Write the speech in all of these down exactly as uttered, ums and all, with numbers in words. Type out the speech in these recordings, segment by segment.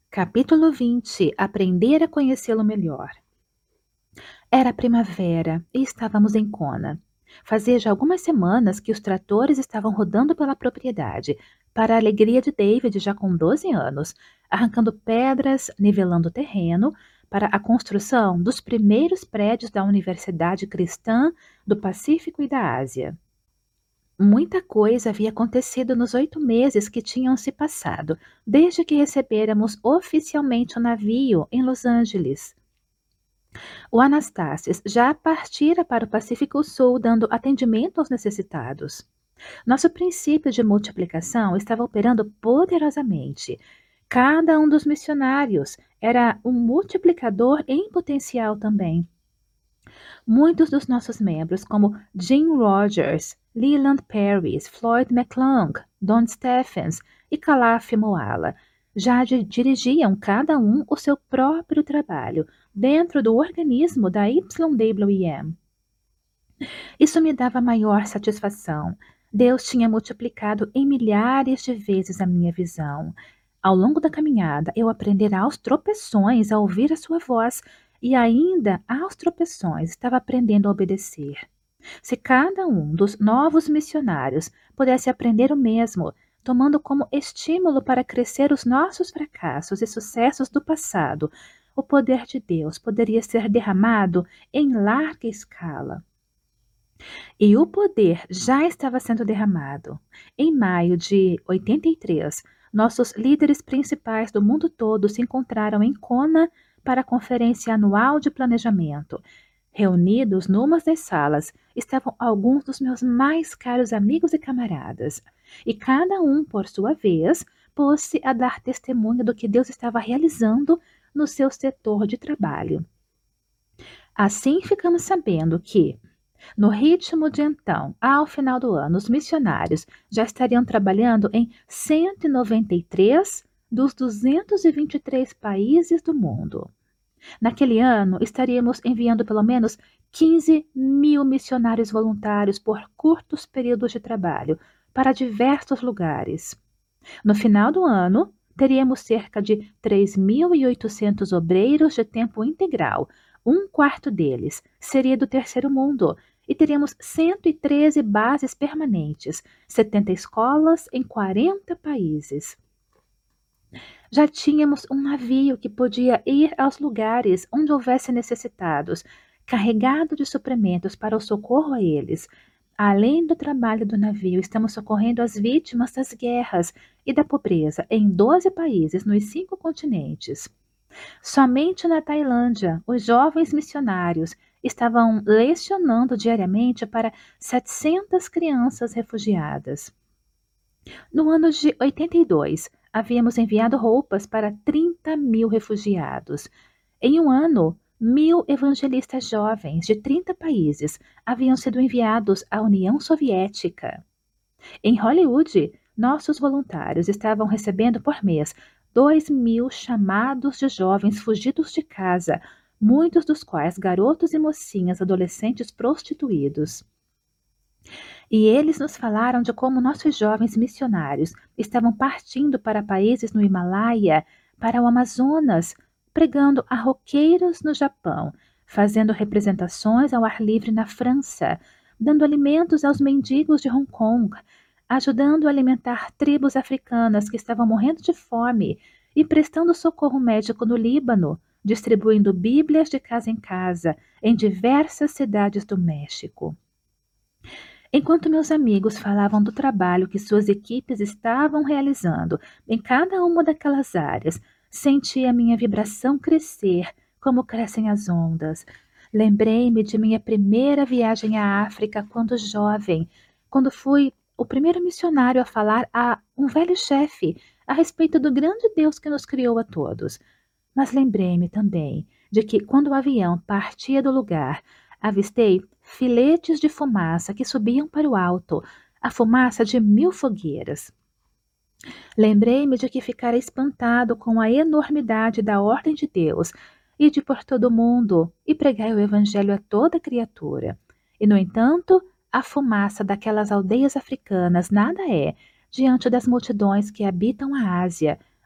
Capítulo vinte. Aprender a conhecê-lo melhor. Era primavera e estávamos em Kona. Fazia já algumas semanas que os tratores estavam rodando pela propriedade, para a alegria de David, já com doze anos, arrancando pedras, nivelando o terreno, para a construção dos primeiros prédios da Universidade Cristã do Pacífico e da Ásia. Muita coisa havia acontecido nos oito meses que tinham se passado, desde que recebêramos oficialmente o navio em Los Angeles. O Anastácios já partira para o Pacífico Sul, dando atendimento aos necessitados. Nosso princípio de multiplicação estava operando poderosamente. Cada um dos missionários era um multiplicador em potencial também. Muitos dos nossos membros, como Jim Rogers, Leland Paris, Floyd McClung, Don Stephens e Calaf Moala, já di- dirigiam cada um o seu próprio trabalho dentro do organismo da Y W M. Isso me dava maior satisfação. Deus tinha multiplicado em milhares de vezes a minha visão. Ao longo da caminhada, eu aprendera aos tropeções a ouvir a sua voz, e ainda aos tropeções estava aprendendo a obedecer. Se cada um dos novos missionários pudesse aprender o mesmo, tomando como estímulo para crescer os nossos fracassos e sucessos do passado, o poder de Deus poderia ser derramado em larga escala. E o poder já estava sendo derramado. Em maio de oitenta e três, nossos líderes principais do mundo todo se encontraram em Kona para a Conferência Anual de Planejamento. Reunidos numa das salas estavam alguns dos meus mais caros amigos e camaradas, e cada um, por sua vez, pôs-se a dar testemunho do que Deus estava realizando no seu setor de trabalho. Assim ficamos sabendo que, no ritmo de então, ao final do ano, os missionários já estariam trabalhando em cento e noventa e três dos duzentos e vinte e três países do mundo. Naquele ano, estaríamos enviando pelo menos quinze mil missionários voluntários por curtos períodos de trabalho para diversos lugares. No final do ano, teríamos cerca de três mil e oitocentos obreiros de tempo integral. Um quarto deles seria do terceiro mundo, e teríamos cento e treze bases permanentes, setenta escolas em quarenta países. Já tínhamos um navio que podia ir aos lugares onde houvesse necessitados, carregado de suprimentos para o socorro a eles. Além do trabalho do navio, estamos socorrendo as vítimas das guerras e da pobreza em doze países nos cinco continentes. Somente na Tailândia, os jovens missionários estavam lecionando diariamente para setecentas crianças refugiadas. No ano de oitenta e dois, havíamos enviado roupas para trinta mil refugiados. Em um ano, mil evangelistas jovens de trinta países haviam sido enviados à União Soviética. Em Hollywood, nossos voluntários estavam recebendo por mês dois mil chamados de jovens fugidos de casa, muitos dos quais garotos e mocinhas adolescentes prostituídos. E eles nos falaram de como nossos jovens missionários estavam partindo para países no Himalaia, para o Amazonas, pregando a roqueiros no Japão, fazendo representações ao ar livre na França, dando alimentos aos mendigos de Hong Kong, ajudando a alimentar tribos africanas que estavam morrendo de fome e prestando socorro médico no Líbano, distribuindo Bíblias de casa em casa em diversas cidades do México. Enquanto meus amigos falavam do trabalho que suas equipes estavam realizando em cada uma daquelas áreas, senti a minha vibração crescer como crescem as ondas. Lembrei-me de minha primeira viagem à África quando jovem, quando fui o primeiro missionário a falar a um velho chefe a respeito do grande Deus que nos criou a todos. Mas lembrei-me também de que, quando o avião partia do lugar, avistei filetes de fumaça que subiam para o alto, a fumaça de mil fogueiras. Lembrei-me de que ficara espantado com a enormidade da ordem de Deus, e de por todo o mundo e pregai o evangelho a toda criatura. E, no entanto, a fumaça daquelas aldeias africanas nada é diante das multidões que habitam a Ásia,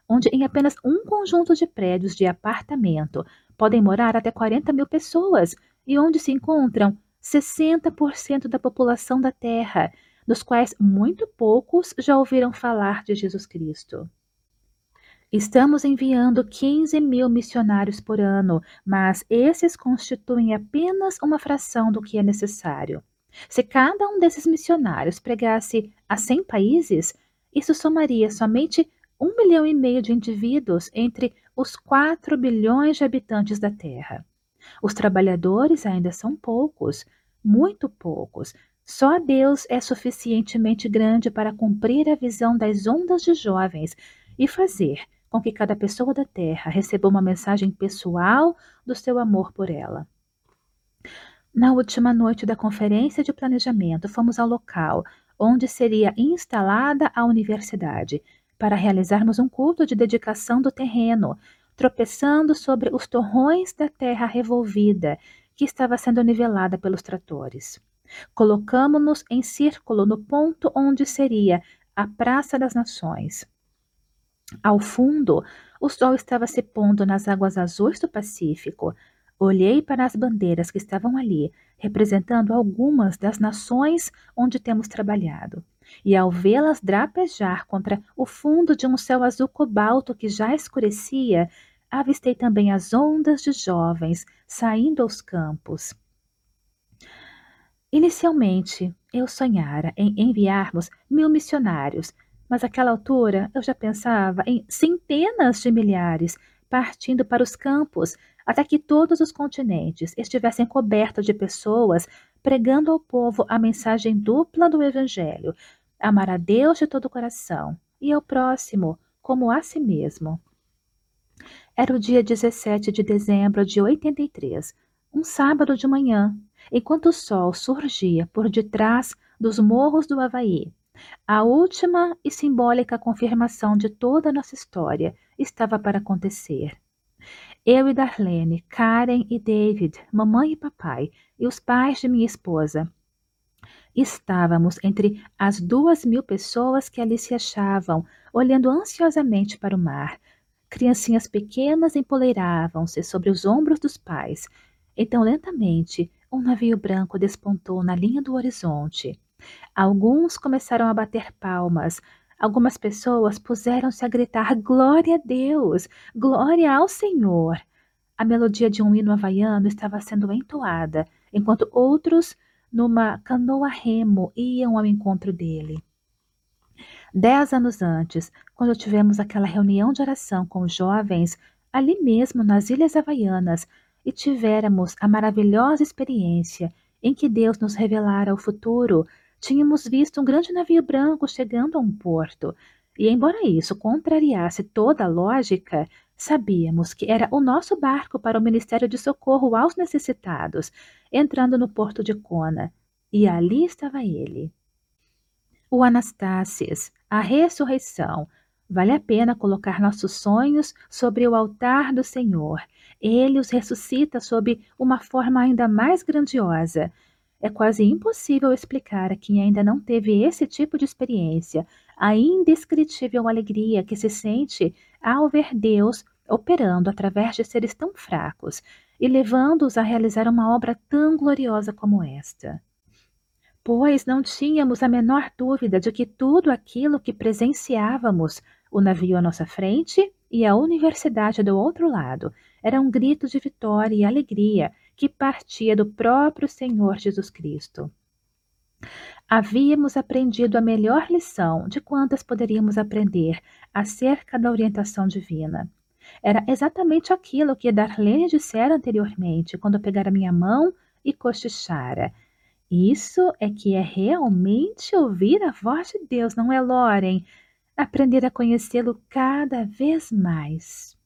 onde em apenas um conjunto de prédios de apartamento podem morar até quarenta mil pessoas e onde se encontram sessenta por cento da população da Terra, dos quais muito poucos já ouviram falar de Jesus Cristo. Estamos enviando quinze mil missionários por ano, mas esses constituem apenas uma fração do que é necessário. Se cada um desses missionários pregasse a cem países, isso somaria somente um milhão e meio de indivíduos entre os quatro bilhões de habitantes da Terra. Os trabalhadores ainda são poucos, muito poucos. Só Deus é suficientemente grande para cumprir a visão das ondas de jovens e fazer com que cada pessoa da Terra receba uma mensagem pessoal do seu amor por ela. Na última noite da conferência de planejamento, fomos ao local onde seria instalada a universidade para realizarmos um culto de dedicação do terreno, tropeçando sobre os torrões da terra revolvida que estava sendo nivelada pelos tratores. Colocamo-nos em círculo no ponto onde seria a Praça das Nações. Ao fundo, o sol estava se pondo nas águas azuis do Pacífico. Olhei para as bandeiras que estavam ali, representando algumas das nações onde temos trabalhado. E ao vê-las drapejar contra o fundo de um céu azul cobalto que já escurecia, avistei também as ondas de jovens saindo aos campos. Inicialmente, eu sonhara em enviarmos mil missionários, mas àquela altura eu já pensava em centenas de milhares partindo para os campos, até que todos os continentes estivessem cobertos de pessoas pregando ao povo a mensagem dupla do Evangelho: amar a Deus de todo o coração e ao próximo como a si mesmo. Era o dia dezessete de dezembro de oitenta e três, um sábado de manhã, enquanto o sol surgia por detrás dos morros do Havaí. A última e simbólica confirmação de toda a nossa história estava para acontecer. Eu e Darlene, Karen e David, mamãe e papai, e os pais de minha esposa, estávamos entre as duas mil pessoas que ali se achavam, olhando ansiosamente para o mar. Criancinhas pequenas empoleiravam-se sobre os ombros dos pais. Então, lentamente, um navio branco despontou na linha do horizonte. Alguns começaram a bater palmas. Algumas pessoas puseram-se a gritar: glória a Deus! Glória ao Senhor! A melodia de um hino havaiano estava sendo entoada, enquanto outros, numa canoa remo, iam ao encontro dele. Dez anos antes, quando tivemos aquela reunião de oração com os jovens, ali mesmo nas Ilhas Havaianas, e tivéramos a maravilhosa experiência em que Deus nos revelara o futuro, tínhamos visto um grande navio branco chegando a um porto, e embora isso contrariasse toda a lógica, sabíamos que era o nosso barco para o Ministério de Socorro aos Necessitados, entrando no porto de Kona, e ali estava ele. O Anastácias, a ressurreição. Vale a pena colocar nossos sonhos sobre o altar do Senhor. Ele os ressuscita sob uma forma ainda mais grandiosa. É quase impossível explicar a quem ainda não teve esse tipo de experiência a indescritível alegria que se sente ao ver Deus operando através de seres tão fracos e levando-os a realizar uma obra tão gloriosa como esta. Pois não tínhamos a menor dúvida de que tudo aquilo que presenciávamos, o navio à nossa frente e a universidade do outro lado, era um grito de vitória e alegria que partia do próprio Senhor Jesus Cristo. Havíamos aprendido a melhor lição de quantas poderíamos aprender acerca da orientação divina. Era exatamente aquilo que Darlene dissera anteriormente, quando pegara minha mão e cochichara. Isso é que é realmente ouvir a voz de Deus, não é, Lauren? Aprender a conhecê-lo cada vez mais.